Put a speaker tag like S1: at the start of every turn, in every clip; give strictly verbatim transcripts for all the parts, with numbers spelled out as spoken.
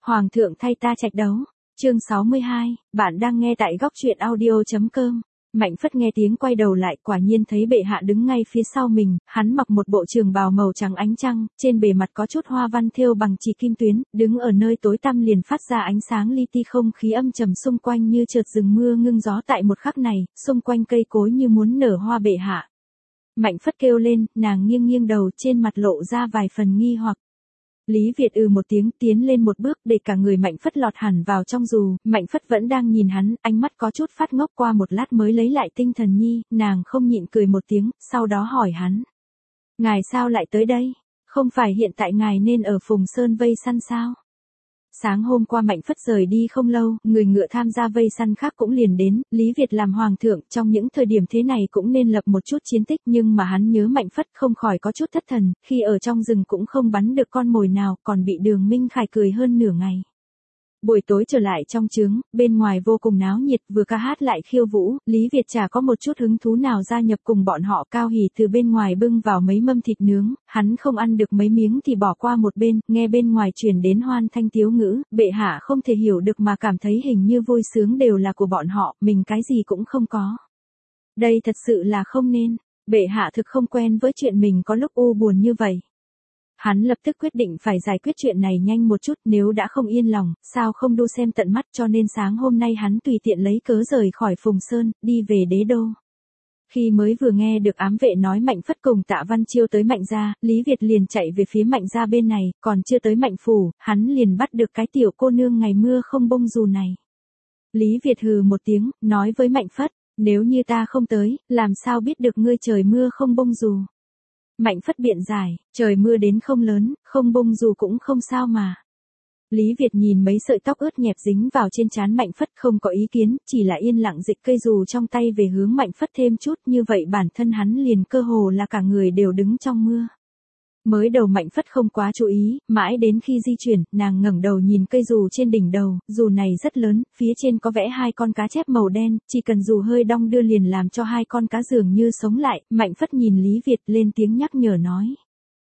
S1: Hoàng thượng thay ta trạch đấu. Chương sáu mươi hai, bạn đang nghe tại góc truyện audio.com. Mạnh Phất nghe tiếng quay đầu lại, quả nhiên thấy bệ hạ đứng ngay phía sau mình, hắn mặc một bộ trường bào màu trắng ánh trăng, trên bề mặt có chút hoa văn thêu bằng chỉ kim tuyến, đứng ở nơi tối tăm liền phát ra ánh sáng li ti, không khí âm trầm xung quanh như chợt dừng mưa ngưng gió. Tại một khắc này, xung quanh cây cối như muốn nở hoa. Bệ hạ. Mạnh Phất kêu lên, nàng nghiêng nghiêng đầu, trên mặt lộ ra vài phần nghi hoặc. Lý Việt ừ một tiếng, tiến lên một bước để cả người Mạnh Phất lọt hẳn vào trong dù. Mạnh Phất vẫn đang nhìn hắn, ánh mắt có chút phát ngốc, qua một lát mới lấy lại tinh thần nhi, nàng không nhịn cười một tiếng, sau đó hỏi hắn. Ngài sao lại tới đây? Không phải hiện tại ngài nên ở Phùng Sơn vây săn sao? Sáng hôm qua Mạnh Phất rời đi không lâu, người ngựa tham gia vây săn khác cũng liền đến, Lý Việt làm hoàng thượng, trong những thời điểm thế này cũng nên lập một chút chiến tích, nhưng mà hắn nhớ Mạnh Phất không khỏi có chút thất thần, khi ở trong rừng cũng không bắn được con mồi nào, còn bị Đường Minh Khải cười hơn nửa ngày. Buổi tối trở lại trong trướng, bên ngoài vô cùng náo nhiệt, vừa ca hát lại khiêu vũ, Lý Việt chả có một chút hứng thú nào gia nhập cùng bọn họ. Cao Hỉ từ bên ngoài bưng vào mấy mâm thịt nướng, hắn không ăn được mấy miếng thì bỏ qua một bên, nghe bên ngoài truyền đến hoan thanh tiếu ngữ, bệ hạ không thể hiểu được mà cảm thấy hình như vui sướng đều là của bọn họ, mình cái gì cũng không có. Đây thật sự là không nên, bệ hạ thực không quen với chuyện mình có lúc u buồn như vậy. Hắn lập tức quyết định phải giải quyết chuyện này nhanh một chút, nếu đã không yên lòng, sao không đu xem tận mắt, cho nên sáng hôm nay hắn tùy tiện lấy cớ rời khỏi Phùng Sơn, đi về đế đô. Khi mới vừa nghe được ám vệ nói Mạnh Phất cùng Tạ Văn Chiêu tới Mạnh gia, Lý Việt liền chạy về phía Mạnh gia bên này, còn chưa tới Mạnh phủ, hắn liền bắt được cái tiểu cô nương ngày mưa không bông dù này. Lý Việt hừ một tiếng, nói với Mạnh Phất, nếu như ta không tới, làm sao biết được ngươi trời mưa không bông dù. Mạnh Phất biện giải, trời mưa đến không lớn, không bông dù cũng không sao mà. Lý Việt nhìn mấy sợi tóc ướt nhẹp dính vào trên trán Mạnh Phất, không có ý kiến, chỉ là yên lặng dịch cây dù trong tay về hướng Mạnh Phất thêm chút, như vậy bản thân hắn liền cơ hồ là cả người đều đứng trong mưa. Mới đầu Mạnh Phất không quá chú ý, mãi đến khi di chuyển, nàng ngẩng đầu nhìn cây dù trên đỉnh đầu, dù này rất lớn, phía trên có vẽ hai con cá chép màu đen, chỉ cần dù hơi đong đưa liền làm cho hai con cá dường như sống lại. Mạnh Phất nhìn Lý Việt lên tiếng nhắc nhở nói.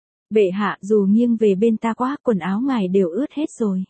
S1: Bệ hạ, dù nghiêng về bên ta quá, quần áo ngài đều ướt hết rồi.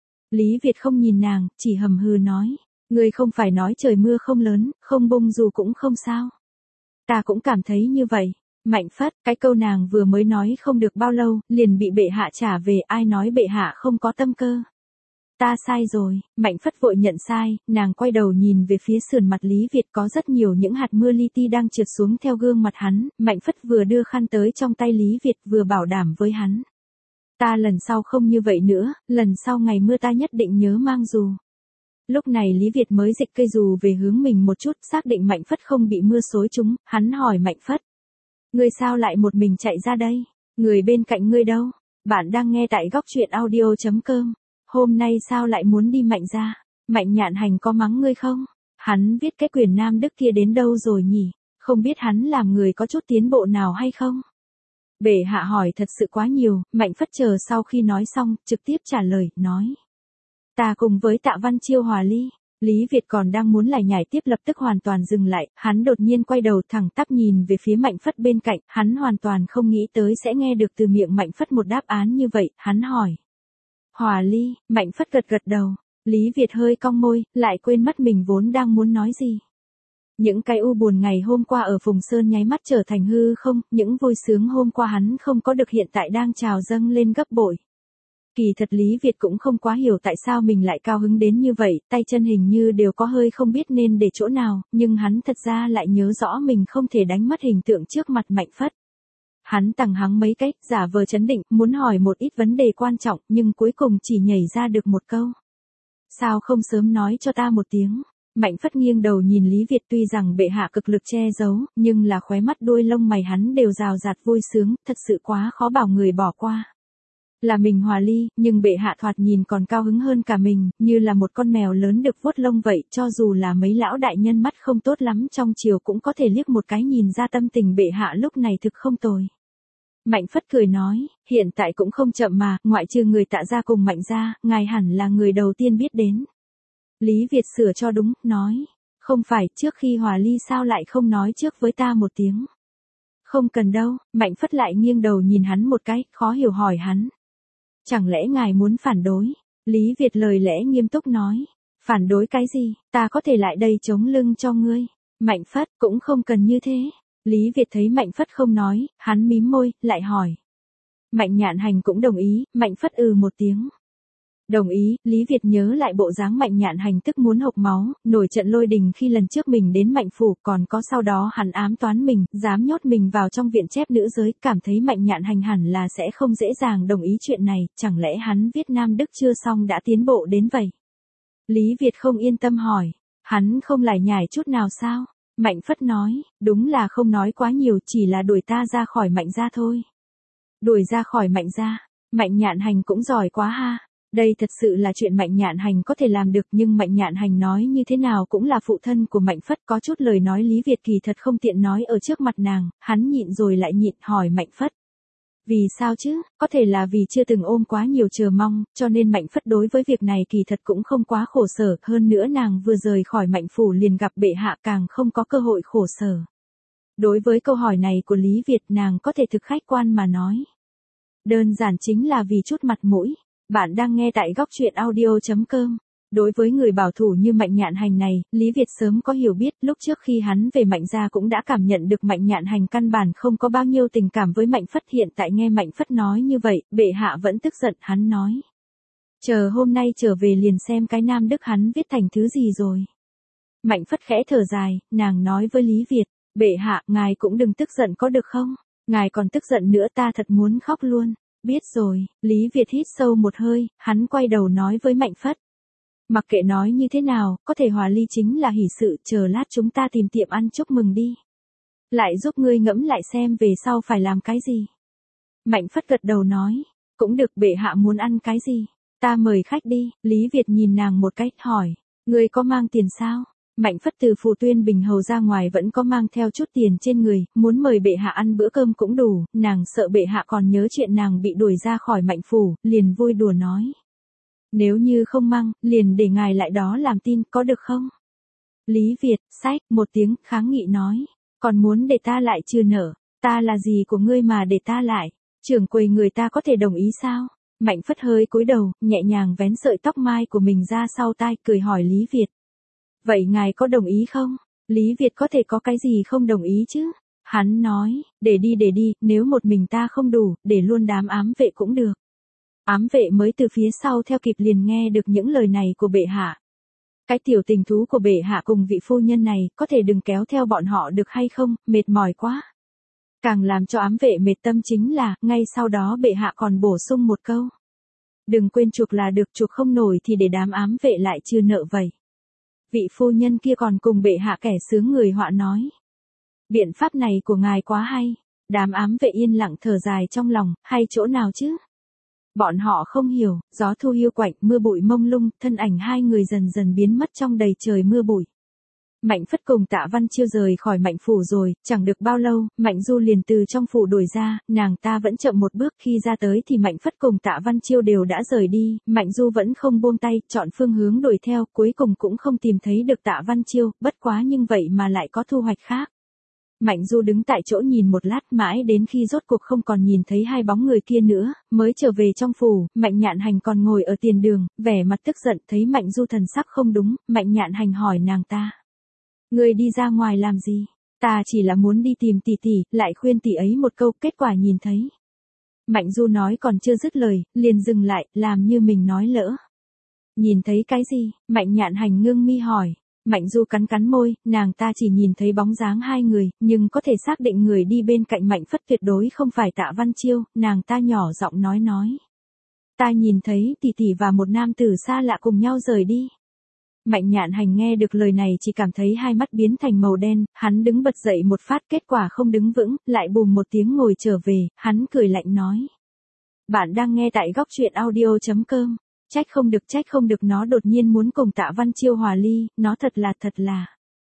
S1: Lý Việt không nhìn nàng, chỉ hầm hừ nói, ngươi không phải nói trời mưa không lớn, không bông dù cũng không sao. Ta cũng cảm thấy như vậy. Mạnh Phất, cái câu nàng vừa mới nói không được bao lâu, liền bị bệ hạ trả về, ai nói bệ hạ không có tâm cơ. Ta sai rồi. Mạnh Phất vội nhận sai, nàng quay đầu nhìn về phía sườn mặt Lý Việt, có rất nhiều những hạt mưa li ti đang trượt xuống theo gương mặt hắn. Mạnh Phất vừa đưa khăn tới trong tay Lý Việt vừa bảo đảm với hắn. Ta lần sau không như vậy nữa, lần sau ngày mưa ta nhất định nhớ mang dù. Lúc này Lý Việt mới dịch cây dù về hướng mình một chút, xác định Mạnh Phất không bị mưa xối trúng, hắn hỏi Mạnh Phất. Ngươi sao lại một mình chạy ra đây? Người bên cạnh ngươi đâu? Bạn đang nghe tại góc truyện audio.com. Hôm nay sao lại muốn đi Mạnh gia? Mạnh Nhạn Hành có mắng ngươi không? Hắn viết cái quyền Nam Đức kia đến đâu rồi nhỉ? Không biết hắn làm người có chút tiến bộ nào hay không? Bệ hạ hỏi thật sự quá nhiều, Mạnh Phất chờ sau khi nói xong, trực tiếp trả lời, nói. Ta cùng với Tạ Văn Chiêu hòa ly. Lý Việt còn đang muốn lải nhải tiếp lập tức hoàn toàn dừng lại, hắn đột nhiên quay đầu thẳng tắp nhìn về phía Mạnh Phất bên cạnh, hắn hoàn toàn không nghĩ tới sẽ nghe được từ miệng Mạnh Phất một đáp án như vậy, hắn hỏi. Hòa ly, Mạnh Phất gật gật đầu, Lý Việt hơi cong môi, lại quên mất mình vốn đang muốn nói gì. Những cái u buồn ngày hôm qua ở Phùng Sơn nháy mắt trở thành hư không, những vui sướng hôm qua hắn không có được hiện tại đang trào dâng lên gấp bội. Kỳ thật Lý Việt cũng không quá hiểu tại sao mình lại cao hứng đến như vậy, tay chân hình như đều có hơi không biết nên để chỗ nào, nhưng hắn thật ra lại nhớ rõ mình không thể đánh mất hình tượng trước mặt Mạnh Phất. Hắn tằng hắng mấy cách, giả vờ chấn định, muốn hỏi một ít vấn đề quan trọng, nhưng cuối cùng chỉ nhảy ra được một câu. Sao không sớm nói cho ta một tiếng? Mạnh Phất nghiêng đầu nhìn Lý Việt, tuy rằng bệ hạ cực lực che giấu, nhưng là khóe mắt đuôi lông mày hắn đều rào rạt vui sướng, thật sự quá khó bảo người bỏ qua. Là mình hòa ly, nhưng bệ hạ thoạt nhìn còn cao hứng hơn cả mình, như là một con mèo lớn được vuốt lông vậy, cho dù là mấy lão đại nhân mắt không tốt lắm trong triều cũng có thể liếc một cái nhìn ra tâm tình bệ hạ lúc này thực không tồi. Mạnh Phất cười nói, hiện tại cũng không chậm mà, ngoại trừ người Tạ gia cùng Mạnh gia, ngài hẳn là người đầu tiên biết đến. Lý Việt sửa cho đúng, nói, không phải, trước khi hòa ly sao lại không nói trước với ta một tiếng. Không cần đâu, Mạnh Phất lại nghiêng đầu nhìn hắn một cái, khó hiểu hỏi hắn. Chẳng lẽ ngài muốn phản đối? Lý Việt lời lẽ nghiêm túc nói. Phản đối cái gì, ta có thể lại đây chống lưng cho ngươi. Mạnh Phất cũng không cần như thế. Lý Việt thấy Mạnh Phất không nói, hắn mím môi, lại hỏi. Mạnh Nhạn Hành cũng đồng ý, Mạnh Phất ừ một tiếng. Đồng ý, Lý Việt nhớ lại bộ dáng Mạnh Nhạn Hành tức muốn hộc máu, nổi trận lôi đình khi lần trước mình đến Mạnh Phủ, còn có sau đó hắn ám toán mình, dám nhốt mình vào trong viện chép nữ giới, cảm thấy Mạnh Nhạn Hành hẳn là sẽ không dễ dàng đồng ý chuyện này, chẳng lẽ hắn viết Nam Đức chưa xong đã tiến bộ đến vậy? Lý Việt không yên tâm hỏi, hắn không lải nhải chút nào sao? Mạnh Phất nói, đúng là không nói quá nhiều, chỉ là đuổi ta ra khỏi Mạnh gia thôi. Đuổi ra khỏi Mạnh gia, Mạnh Nhạn Hành cũng giỏi quá ha. Đây thật sự là chuyện Mạnh Nhạn Hành có thể làm được, nhưng Mạnh Nhạn Hành nói như thế nào cũng là phụ thân của Mạnh Phất, có chút lời nói Lý Việt kỳ thật không tiện nói ở trước mặt nàng, hắn nhịn rồi lại nhịn hỏi Mạnh Phất. Vì sao chứ, có thể là vì chưa từng ôm quá nhiều chờ mong, cho nên Mạnh Phất đối với việc này kỳ thật cũng không quá khổ sở, hơn nữa nàng vừa rời khỏi Mạnh Phủ liền gặp bệ hạ càng không có cơ hội khổ sở. Đối với câu hỏi này của Lý Việt nàng có thể thực khách quan mà nói. Đơn giản chính là vì chút mặt mũi. Bạn đang nghe tại góc truyện audio chấm com. Đối với người bảo thủ như Mạnh Nhạn Hành này, Lý Việt sớm có hiểu biết, lúc trước khi hắn về Mạnh gia cũng đã cảm nhận được Mạnh Nhạn Hành căn bản không có bao nhiêu tình cảm với Mạnh Phất, hiện tại nghe Mạnh Phất nói như vậy, bệ hạ vẫn tức giận, hắn nói. Chờ hôm nay trở về liền xem cái Nam Đức hắn viết thành thứ gì rồi. Mạnh Phất khẽ thở dài, nàng nói với Lý Việt, bệ hạ, ngài cũng đừng tức giận có được không? Ngài còn tức giận nữa ta thật muốn khóc luôn. Biết rồi, Lý Việt hít sâu một hơi, hắn quay đầu nói với Mạnh Phất. Mặc kệ nói như thế nào, có thể hòa ly chính là hỷ sự, chờ lát chúng ta tìm tiệm ăn chúc mừng đi. Lại giúp ngươi ngẫm lại xem về sau phải làm cái gì. Mạnh Phất gật đầu nói, cũng được, bệ hạ muốn ăn cái gì, ta mời khách đi. Lý Việt nhìn nàng một cách hỏi, ngươi có mang tiền sao? Mạnh Phất từ Phù Tuyên Bình Hầu ra ngoài vẫn có mang theo chút tiền trên người, muốn mời bệ hạ ăn bữa cơm cũng đủ, nàng sợ bệ hạ còn nhớ chuyện nàng bị đuổi ra khỏi Mạnh Phủ, liền vui đùa nói. Nếu như không mang, liền để ngài lại đó làm tin, có được không? Lý Việt, sách, một tiếng, kháng nghị nói, còn muốn để ta lại chưa nở, ta là gì của ngươi mà để ta lại, trưởng quầy người ta có thể đồng ý sao? Mạnh Phất hơi cúi đầu, nhẹ nhàng vén sợi tóc mai của mình ra sau tai, cười hỏi Lý Việt. Vậy ngài có đồng ý không? Lý Việt có thể có cái gì không đồng ý chứ? Hắn nói, để đi để đi, nếu một mình ta không đủ, để luôn đám ám vệ cũng được. Ám vệ mới từ phía sau theo kịp liền nghe được những lời này của bệ hạ. Cái tiểu tình thú của bệ hạ cùng vị phu nhân này, có thể đừng kéo theo bọn họ được hay không, mệt mỏi quá. Càng làm cho ám vệ mệt tâm chính là, ngay sau đó bệ hạ còn bổ sung một câu. Đừng quên chuộc là được, chuộc không nổi thì để đám ám vệ lại chưa nợ vậy. Vị phu nhân kia còn cùng bệ hạ kẻ sướng người họa nói. Biện pháp này của ngài quá hay. Đám ám vệ yên lặng thở dài trong lòng, hay chỗ nào chứ? Bọn họ không hiểu, gió thu hiu quạnh, mưa bụi mông lung, thân ảnh hai người dần dần biến mất trong đầy trời mưa bụi. Mạnh Phất cùng Tạ Văn Chiêu rời khỏi Mạnh Phủ rồi, chẳng được bao lâu, Mạnh Du liền từ trong phủ đuổi ra, nàng ta vẫn chậm một bước, khi ra tới thì Mạnh Phất cùng Tạ Văn Chiêu đều đã rời đi, Mạnh Du vẫn không buông tay, chọn phương hướng đuổi theo, cuối cùng cũng không tìm thấy được Tạ Văn Chiêu, bất quá nhưng vậy mà lại có thu hoạch khác. Mạnh Du đứng tại chỗ nhìn một lát mãi đến khi rốt cuộc không còn nhìn thấy hai bóng người kia nữa, mới trở về trong phủ, Mạnh Nhạn Hành còn ngồi ở tiền đường, vẻ mặt tức giận, thấy Mạnh Du thần sắc không đúng, Mạnh Nhạn Hành hỏi nàng ta. Ngươi đi ra ngoài làm gì? Ta chỉ là muốn đi tìm tỷ tỷ, lại khuyên tỷ ấy một câu, kết quả nhìn thấy. Mạnh Du nói còn chưa dứt lời, liền dừng lại, làm như mình nói lỡ. Nhìn thấy cái gì? Mạnh Nhạn Hành ngưng mi hỏi. Mạnh Du cắn cắn môi, nàng ta chỉ nhìn thấy bóng dáng hai người, nhưng có thể xác định người đi bên cạnh Mạnh Phất tuyệt đối không phải Tạ Văn Chiêu, nàng ta nhỏ giọng nói nói. Ta nhìn thấy tỷ tỷ và một nam tử xa lạ cùng nhau rời đi. Mạnh Nhạn Hành nghe được lời này chỉ cảm thấy hai mắt biến thành màu đen, hắn đứng bật dậy một phát, kết quả không đứng vững, lại bùm một tiếng ngồi trở về, hắn cười lạnh nói. Bạn đang nghe tại góc truyện audio chấm com. Trách không được trách không được nó đột nhiên muốn cùng Tạ Văn Chiêu hòa ly, nó thật là thật là.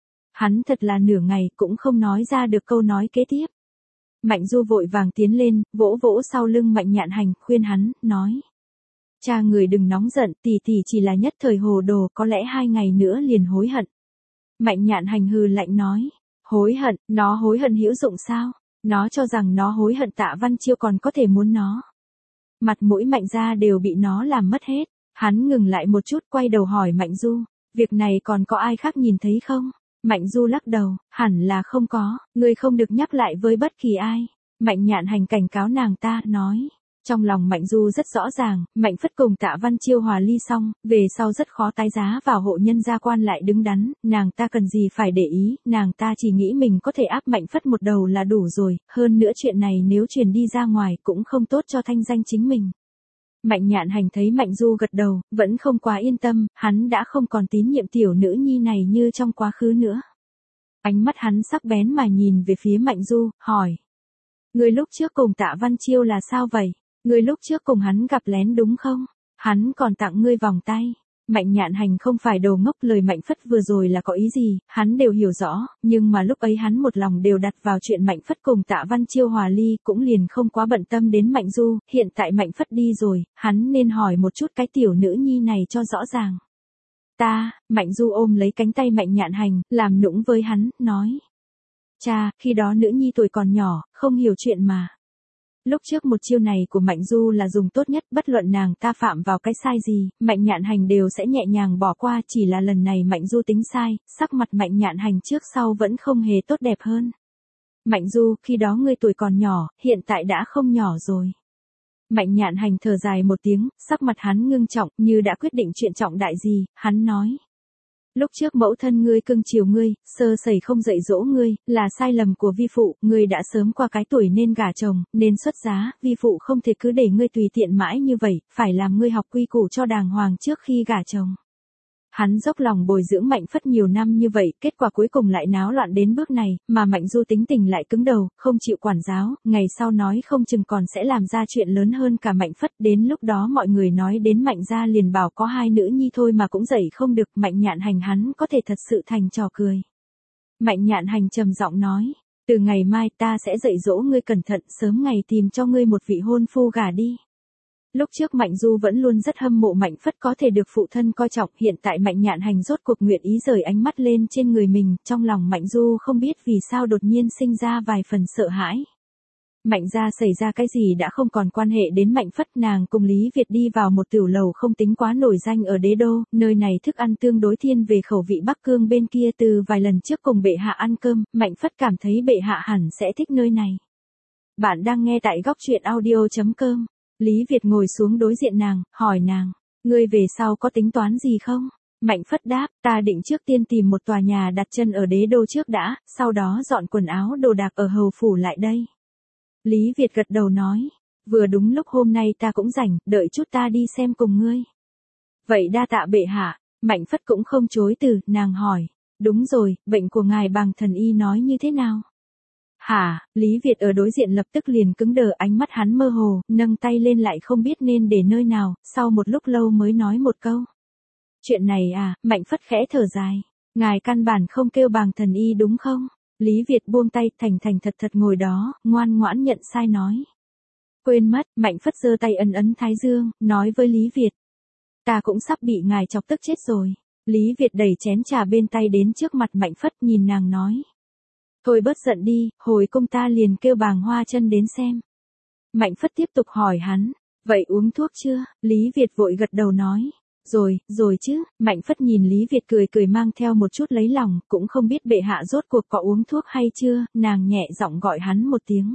S1: Hắn thật là nửa ngày cũng không nói ra được câu nói kế tiếp. Mạnh Du vội vàng tiến lên, vỗ vỗ sau lưng Mạnh Nhạn Hành, khuyên hắn, nói. Cha người đừng nóng giận, tỷ tỷ chỉ là nhất thời hồ đồ, có lẽ hai ngày nữa liền hối hận. Mạnh Nhạn Hành hừ lạnh nói. Hối hận, nó hối hận hữu dụng sao? Nó cho rằng nó hối hận Tạ Văn Chiêu còn có thể muốn nó. Mặt mũi Mạnh gia đều bị nó làm mất hết. Hắn ngừng lại một chút quay đầu hỏi Mạnh Du, việc này còn có ai khác nhìn thấy không? Mạnh Du lắc đầu, hẳn là không có, ngươi không được nhắc lại với bất kỳ ai. Mạnh Nhạn Hành cảnh cáo nàng ta, nói. Trong lòng Mạnh Du rất rõ ràng, Mạnh Phất cùng Tạ Văn Chiêu hòa ly xong, về sau rất khó tái giá vào hộ nhân gia quan lại đứng đắn, nàng ta cần gì phải để ý, nàng ta chỉ nghĩ mình có thể áp Mạnh Phất một đầu là đủ rồi, hơn nữa chuyện này nếu truyền đi ra ngoài cũng không tốt cho thanh danh chính mình. Mạnh Nhạn Hành thấy Mạnh Du gật đầu, vẫn không quá yên tâm, hắn đã không còn tín nhiệm tiểu nữ nhi này như trong quá khứ nữa. Ánh mắt hắn sắc bén mà nhìn về phía Mạnh Du, hỏi. Người lúc trước cùng Tạ Văn Chiêu là sao vậy? Người lúc trước cùng hắn gặp lén đúng không? Hắn còn tặng ngươi vòng tay. Mạnh Nhạn Hành không phải đồ ngốc, lời Mạnh Phất vừa rồi là có ý gì, hắn đều hiểu rõ, nhưng mà lúc ấy hắn một lòng đều đặt vào chuyện Mạnh Phất cùng Tạ Văn Chiêu hòa ly, cũng liền không quá bận tâm đến Mạnh Du, hiện tại Mạnh Phất đi rồi, hắn nên hỏi một chút cái tiểu nữ nhi này cho rõ ràng. Ta, Mạnh Du ôm lấy cánh tay Mạnh Nhạn Hành, làm nũng với hắn, nói. Cha, khi đó nữ nhi tuổi còn nhỏ, không hiểu chuyện mà. Lúc trước một chiêu này của Mạnh Du là dùng tốt nhất, bất luận nàng ta phạm vào cái sai gì, Mạnh Nhạn Hành đều sẽ nhẹ nhàng bỏ qua, chỉ là lần này Mạnh Du tính sai, sắc mặt Mạnh Nhạn Hành trước sau vẫn không hề tốt đẹp hơn. Mạnh Du, khi đó ngươi tuổi còn nhỏ, hiện tại đã không nhỏ rồi. Mạnh Nhạn Hành thở dài một tiếng, sắc mặt hắn ngưng trọng, như đã quyết định chuyện trọng đại gì, hắn nói. Lúc trước mẫu thân ngươi cưng chiều ngươi, sơ sẩy không dạy dỗ ngươi, là sai lầm của vi phụ, ngươi đã sớm qua cái tuổi nên gả chồng, nên xuất giá, vi phụ không thể cứ để ngươi tùy tiện mãi như vậy, phải làm ngươi học quy củ cho đàng hoàng trước khi gả chồng. Hắn dốc lòng bồi dưỡng Mạnh Phất nhiều năm như vậy, kết quả cuối cùng lại náo loạn đến bước này, mà Mạnh Du tính tình lại cứng đầu, không chịu quản giáo, ngày sau nói không chừng còn sẽ làm ra chuyện lớn hơn cả Mạnh Phất, đến lúc đó mọi người nói đến Mạnh gia liền bảo có hai nữ nhi thôi mà cũng dạy không được, Mạnh Nhạn Hành hắn có thể thật sự thành trò cười. Mạnh Nhạn Hành trầm giọng nói, từ ngày mai ta sẽ dạy dỗ ngươi cẩn thận, sớm ngày tìm cho ngươi một vị hôn phu gả đi. Lúc trước Mạnh Du vẫn luôn rất hâm mộ Mạnh Phất có thể được phụ thân coi trọng, hiện tại Mạnh Nhạn Hành rốt cuộc nguyện ý rời ánh mắt lên trên người mình, trong lòng Mạnh Du không biết vì sao đột nhiên sinh ra vài phần sợ hãi. Mạnh gia xảy ra cái gì đã không còn quan hệ đến Mạnh Phất, nàng cùng Lý Việt đi vào một tiểu lầu không tính quá nổi danh ở Đế Đô, nơi này thức ăn tương đối thiên về khẩu vị Bắc Cương bên kia, từ vài lần trước cùng bệ hạ ăn cơm, Mạnh Phất cảm thấy bệ hạ hẳn sẽ thích nơi này. Bạn đang nghe tại góc truyện audio chấm com. Lý Việt ngồi xuống đối diện nàng, hỏi nàng, ngươi về sau có tính toán gì không? Mạnh Phất đáp, ta định trước tiên tìm một tòa nhà đặt chân ở Đế Đô trước đã, sau đó dọn quần áo đồ đạc ở hầu phủ lại đây. Lý Việt gật đầu nói, vừa đúng lúc hôm nay ta cũng rảnh, đợi chút ta đi xem cùng ngươi. Vậy đa tạ bệ hạ. Mạnh Phất cũng không chối từ, nàng hỏi, đúng rồi, bệnh của ngài Bàng Thần Y nói như thế nào? Hả, Lý Việt ở đối diện lập tức liền cứng đờ, ánh mắt hắn mơ hồ, nâng tay lên lại không biết nên để nơi nào, sau một lúc lâu mới nói một câu. Chuyện này à, Mạnh Phất khẽ thở dài, ngài căn bản không kêu Bàng Thần Y đúng không? Lý Việt buông tay, thành thành thật thật ngồi đó, ngoan ngoãn nhận sai nói. Quên mất, Mạnh Phất giơ tay ấn ấn thái dương, nói với Lý Việt. Ta cũng sắp bị ngài chọc tức chết rồi. Lý Việt đẩy chén trà bên tay đến trước mặt Mạnh Phất, nhìn nàng nói. Thôi bớt giận đi, hồi cung ta liền kêu Bàng Hoa Chân đến xem. Mạnh Phất tiếp tục hỏi hắn, vậy uống thuốc chưa? Lý Việt vội gật đầu nói, rồi, rồi chứ. Mạnh Phất nhìn Lý Việt cười cười mang theo một chút lấy lòng, cũng không biết bệ hạ rốt cuộc có uống thuốc hay chưa, nàng nhẹ giọng gọi hắn một tiếng.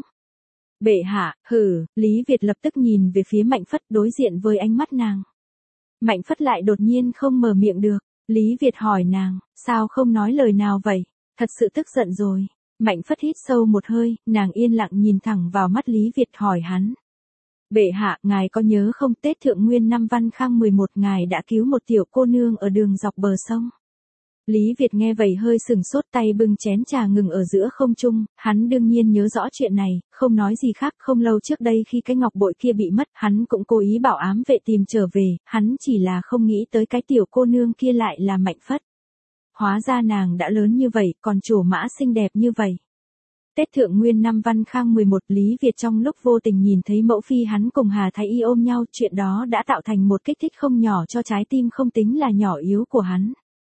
S1: Bệ hạ, hừ, Lý Việt lập tức nhìn về phía Mạnh Phất đối diện với ánh mắt nàng. Mạnh Phất lại đột nhiên không mở miệng được, Lý Việt hỏi nàng, sao không nói lời nào vậy, thật sự tức giận rồi. Mạnh Phất hít sâu một hơi, nàng yên lặng nhìn thẳng vào mắt Lý Việt hỏi hắn. Bệ hạ, ngài có nhớ không, Tết Thượng Nguyên năm Văn Khang mười một ngài đã cứu một tiểu cô nương ở đường dọc bờ sông. Lý Việt nghe vậy hơi sừng sốt, tay bưng chén trà ngừng ở giữa không trung, hắn đương nhiên nhớ rõ chuyện này, không nói gì khác. Không lâu trước đây khi cái ngọc bội kia bị mất, hắn cũng cố ý bảo ám vệ tìm trở về, hắn chỉ là không nghĩ tới cái tiểu cô nương kia lại là Mạnh Phất. Hóa ra nàng đã lớn như vậy, còn trổ mã xinh đẹp như vậy. Tết Thượng Nguyên năm Văn Khang mười một, Lý Việt trong lúc vô tình nhìn thấy mẫu phi hắn cùng Hà Thái Y ôm nhau, chuyện đó đã tạo thành một kích thích không nhỏ cho trái tim không tính là nhỏ yếu của hắn.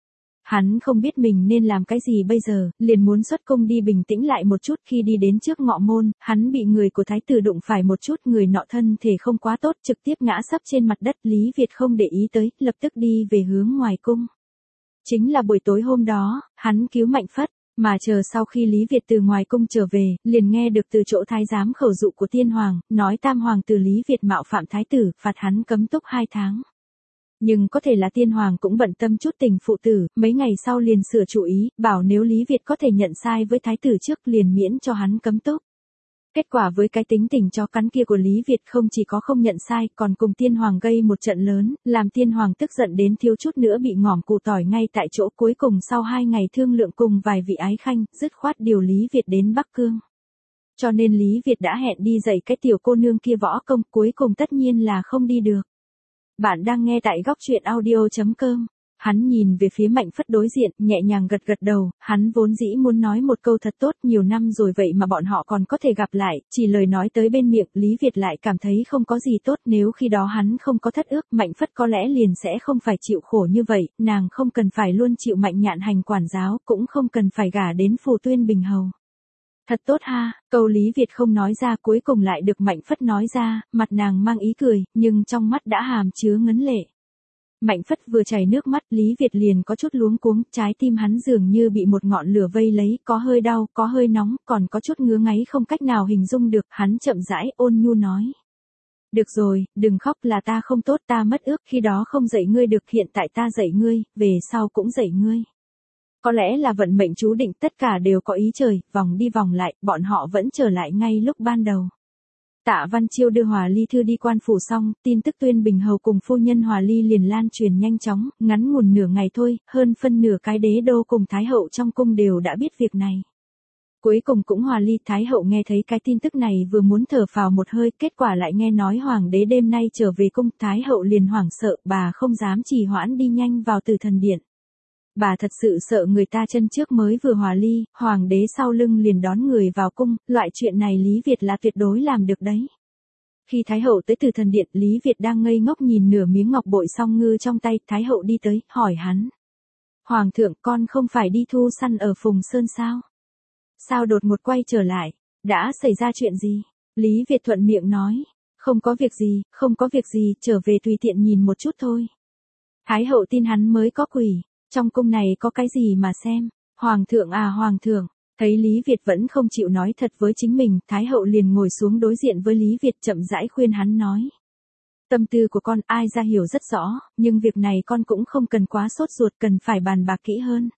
S1: Hắn không biết mình nên làm cái gì bây giờ, liền muốn xuất cung đi bình tĩnh lại một chút. Khi đi đến trước ngọ môn, hắn bị người của thái tử đụng phải một chút, người nọ thân thể không quá tốt, trực tiếp ngã sấp trên mặt đất. Lý Việt không để ý tới, lập tức đi về hướng ngoài cung. Chính là buổi tối hôm đó, hắn cứu Mạnh Phất, mà chờ sau khi Lý Việt từ ngoài cung trở về, liền nghe được từ chỗ thái giám khẩu dụ của tiên hoàng, nói tam hoàng tử Lý Việt mạo phạm thái tử, phạt hắn cấm túc hai tháng. Nhưng có thể là tiên hoàng cũng bận tâm chút tình phụ tử, mấy ngày sau liền sửa chủ ý, bảo nếu Lý Việt có thể nhận sai với thái tử trước liền miễn cho hắn cấm túc. Kết quả với cái tính tình chó cắn kia của Lý Việt không chỉ có không nhận sai, còn cùng tiên hoàng gây một trận lớn, làm tiên hoàng tức giận đến thiếu chút nữa bị ngỏm củ tỏi ngay tại chỗ. Cuối cùng sau hai ngày thương lượng cùng vài vị ái khanh, dứt khoát điều Lý Việt đến Bắc Cương. Cho nên Lý Việt đã hẹn đi dạy cái tiểu cô nương kia võ công, cuối cùng tất nhiên là không đi được. Bạn đang nghe tại góc truyện audio chấm com. Hắn nhìn về phía Mạnh Phất đối diện, nhẹ nhàng gật gật đầu, hắn vốn dĩ muốn nói một câu thật tốt, nhiều năm rồi vậy mà bọn họ còn có thể gặp lại, chỉ lời nói tới bên miệng, Lý Việt lại cảm thấy không có gì tốt. Nếu khi đó hắn không có thất ước, Mạnh Phất có lẽ liền sẽ không phải chịu khổ như vậy, nàng không cần phải luôn chịu Mạnh Nhạn hành quản giáo, cũng không cần phải gả đến Phù Tuyên Bình hầu. Thật tốt ha, câu Lý Việt không nói ra cuối cùng lại được Mạnh Phất nói ra, mặt nàng mang ý cười, nhưng trong mắt đã hàm chứa ngấn lệ. Mạnh Phất vừa chảy nước mắt, Lý Việt liền có chút luống cuống, trái tim hắn dường như bị một ngọn lửa vây lấy, có hơi đau, có hơi nóng, còn có chút ngứa ngáy không cách nào hình dung được. Hắn chậm rãi ôn nhu nói. Được rồi, đừng khóc, là ta không tốt, ta mất ước, khi đó không dạy ngươi được, hiện tại ta dạy ngươi, về sau cũng dạy ngươi. Có lẽ là vận mệnh chú định, tất cả đều có ý trời, vòng đi vòng lại, bọn họ vẫn trở lại ngay lúc ban đầu. Tạ Văn Chiêu đưa Hòa Ly thư đi quan phủ xong, tin tức Tuyên Bình hầu cùng phu nhân Hòa Ly liền lan truyền nhanh chóng, ngắn ngủn nửa ngày thôi, hơn phân nửa cái đế đô cùng thái hậu trong cung đều đã biết việc này. Cuối cùng cũng Hòa Ly, thái hậu nghe thấy cái tin tức này vừa muốn thở phào một hơi, kết quả lại nghe nói hoàng đế đêm nay trở về cung, thái hậu liền hoảng sợ, bà không dám trì hoãn đi nhanh vào Tử Thần Điện. Bà thật sự sợ người ta chân trước mới vừa hòa ly, hoàng đế sau lưng liền đón người vào cung, loại chuyện này Lý Việt là tuyệt đối làm được đấy. Khi Thái hậu tới Tử Thần Điện, Lý Việt đang ngây ngốc nhìn nửa miếng ngọc bội song ngư trong tay, Thái hậu đi tới, hỏi hắn. Hoàng thượng, con không phải đi thu săn ở Phùng Sơn sao? Sao đột ngột quay trở lại? Đã xảy ra chuyện gì? Lý Việt thuận miệng nói. Không có việc gì, không có việc gì, trở về tùy tiện nhìn một chút thôi. Thái hậu tin hắn mới có quỷ. Trong cung này có cái gì mà xem? Hoàng thượng à hoàng thượng, thấy Lý Việt vẫn không chịu nói thật với chính mình, Thái hậu liền ngồi xuống đối diện với Lý Việt chậm rãi khuyên hắn nói. Tâm tư của con ai ra hiểu rất rõ, nhưng việc này con cũng không cần quá sốt ruột, cần phải bàn bạc kỹ hơn.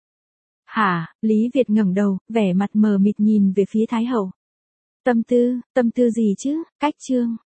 S1: Hả? Lý Việt ngẩng đầu, vẻ mặt mờ mịt nhìn về phía Thái hậu. Tâm tư, tâm tư gì chứ? Cách chương.